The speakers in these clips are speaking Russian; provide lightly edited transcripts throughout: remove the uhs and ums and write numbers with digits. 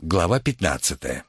Глава 15.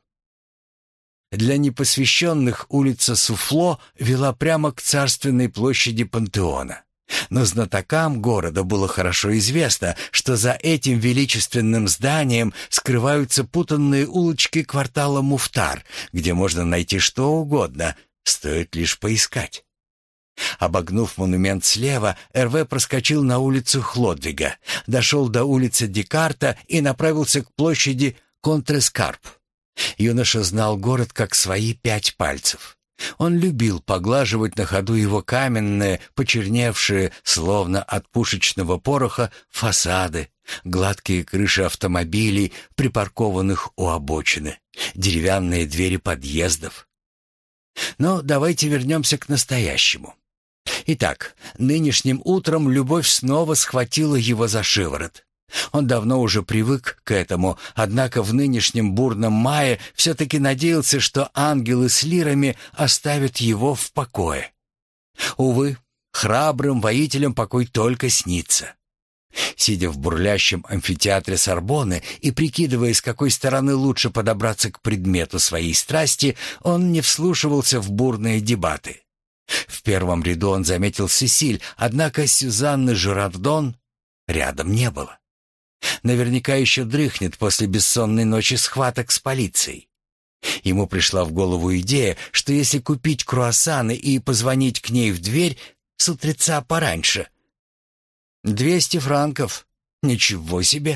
Для непосвященных улица Суфло вела прямо к царственной площади Пантеона. Но знатокам города было хорошо известно, что за этим величественным зданием скрываются путанные улочки квартала Муфтар, где можно найти что угодно, стоит лишь поискать. Обогнув монумент слева, Эрве проскочил на улицу Хлодвига, дошел до улицы Декарта и направился к площади Контрескарп. Юноша знал город как свои 5 пальцев. Он любил поглаживать на ходу его каменные, почерневшие, словно от пушечного пороха, фасады, гладкие крыши автомобилей, припаркованных у обочины, деревянные двери подъездов. Но давайте вернемся к настоящему. Итак, нынешним утром любовь снова схватила его за шиворот. Он давно уже привык к этому, однако в нынешнем бурном мае все-таки надеялся, что ангелы с лирами оставят его в покое. Увы, храбрым воителям покой только снится. Сидя в бурлящем амфитеатре Сорбонны и прикидывая, с какой стороны лучше подобраться к предмету своей страсти, он не вслушивался в бурные дебаты. В первом ряду он заметил Сесиль, однако Сюзанны Жирардон рядом не было. Наверняка еще дрыхнет после бессонной ночи схваток с полицией. Ему пришла в голову идея, что если купить круассаны и позвонить к ней в дверь с утреца пораньше. 200 франков. Ничего себе!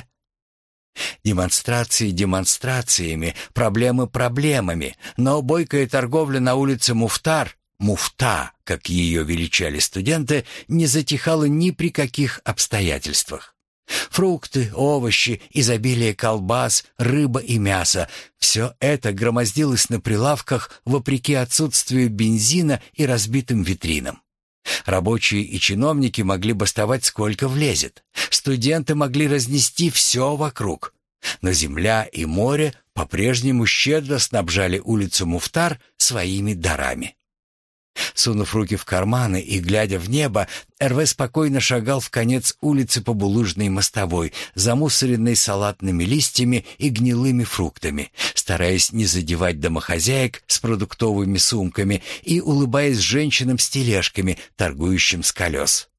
Демонстрации демонстрациями, проблемы проблемами, но бойкая торговля на улице Муфтар, Муфта, как ее величали студенты, не затихала ни при каких обстоятельствах. Фрукты, овощи, изобилие колбас, рыба и мясо — все это громоздилось на прилавках вопреки отсутствию бензина и разбитым витринам. Рабочие и чиновники могли бастовать сколько влезет. Студенты могли разнести все вокруг. Но земля и море по-прежнему щедро снабжали улицу Муфтар своими дарами. Сунув руки в карманы и глядя в небо, Эрве спокойно шагал в конец улицы по булыжной мостовой, замусоренной салатными листьями и гнилыми фруктами, стараясь не задевать домохозяек с продуктовыми сумками и улыбаясь женщинам с тележками, торгующим с колес.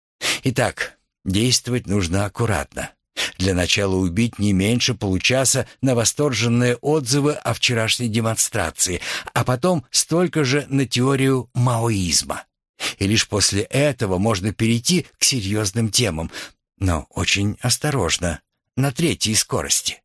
Итак, действовать нужно аккуратно. Для начала убить не меньше получаса на восторженные отзывы о вчерашней демонстрации, а потом столько же на теорию маоизма. И лишь после этого можно перейти к серьезным темам, но очень осторожно, на 3-й скорости.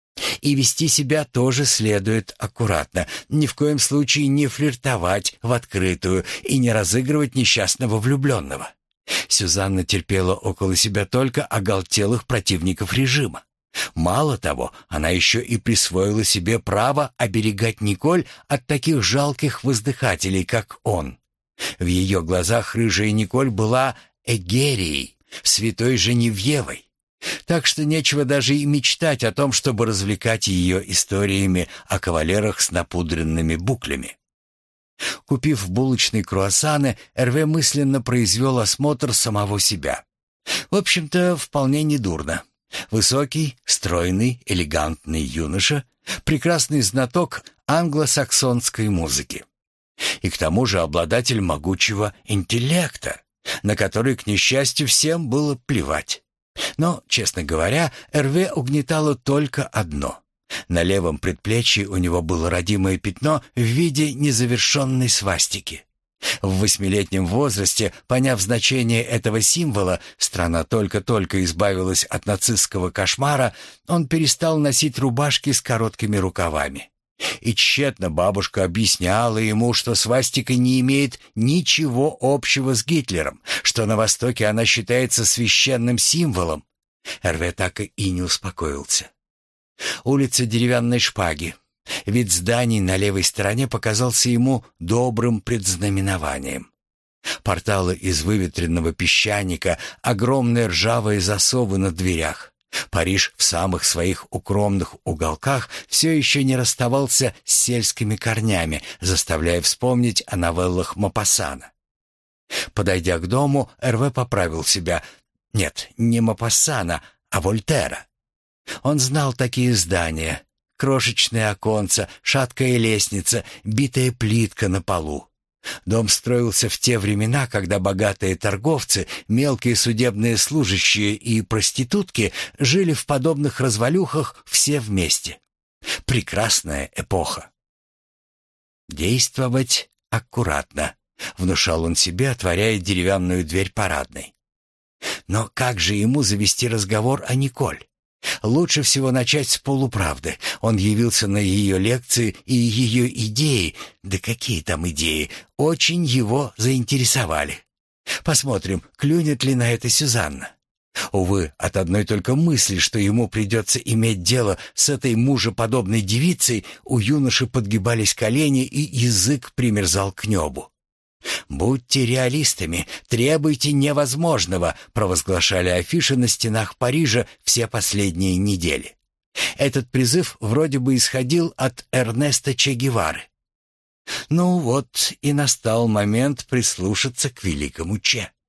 И вести себя тоже следует аккуратно, ни в коем случае не флиртовать в открытую и не разыгрывать несчастного влюбленного. Сюзанна терпела около себя только оголтелых противников режима. Мало того, она еще и присвоила себе право оберегать Николь от таких жалких воздыхателей, как он. В ее глазах рыжая Николь была эгерией, святой Женевьевой. Так что нечего даже и мечтать о том, чтобы развлекать ее историями о кавалерах с напудренными буклями. Купив в булочной круассаны, Эрве мысленно произвел осмотр самого себя. В общем-то, вполне недурно. Высокий, стройный, элегантный юноша, прекрасный знаток англосаксонской музыки. И к тому же обладатель могучего интеллекта, на который, к несчастью, всем было плевать. Но, честно говоря, Эрве угнетало только одно. На левом предплечье у него было родимое пятно в виде незавершенной свастики. В 8-летнем возрасте, поняв значение этого символа, страна только-только избавилась от нацистского кошмара, он перестал носить рубашки с короткими рукавами. И тщетно бабушка объясняла ему, что свастика не имеет ничего общего с Гитлером, что на Востоке она считается священным символом. Эрве так и не успокоился. Улица Деревянной Шпаги. Вид зданий на левой стороне показался ему добрым предзнаменованием. Порталы из выветренного песчаника, огромные ржавые засовы на дверях. Париж в самых своих укромных уголках все еще не расставался с сельскими корнями, заставляя вспомнить о новеллах Мопассана. Подойдя к дому, Эрве поправил себя. Нет, не Мопассана, а Вольтера. Он знал такие здания. Крошечное оконце, шаткая лестница, битая плитка на полу. Дом строился в те времена, когда богатые торговцы, мелкие судебные служащие и проститутки жили в подобных развалюхах все вместе. Прекрасная эпоха. «Действовать аккуратно», — внушал он себе, отворяя деревянную дверь парадной. Но как же ему завести разговор о Николь? Лучше всего начать с полуправды. Он явился на ее лекции, и ее идеи, да какие там идеи, очень его заинтересовали. Посмотрим, клюнет ли на это Сюзанна. Увы, от одной только мысли, что ему придется иметь дело с этой мужеподобной девицей, у юноши подгибались колени и язык примерзал к небу. «Будьте реалистами, требуйте невозможного», провозглашали афиши на стенах Парижа все последние недели. Этот призыв вроде бы исходил от Эрнеста Че Гевары. Ну вот и настал момент прислушаться к великому Че.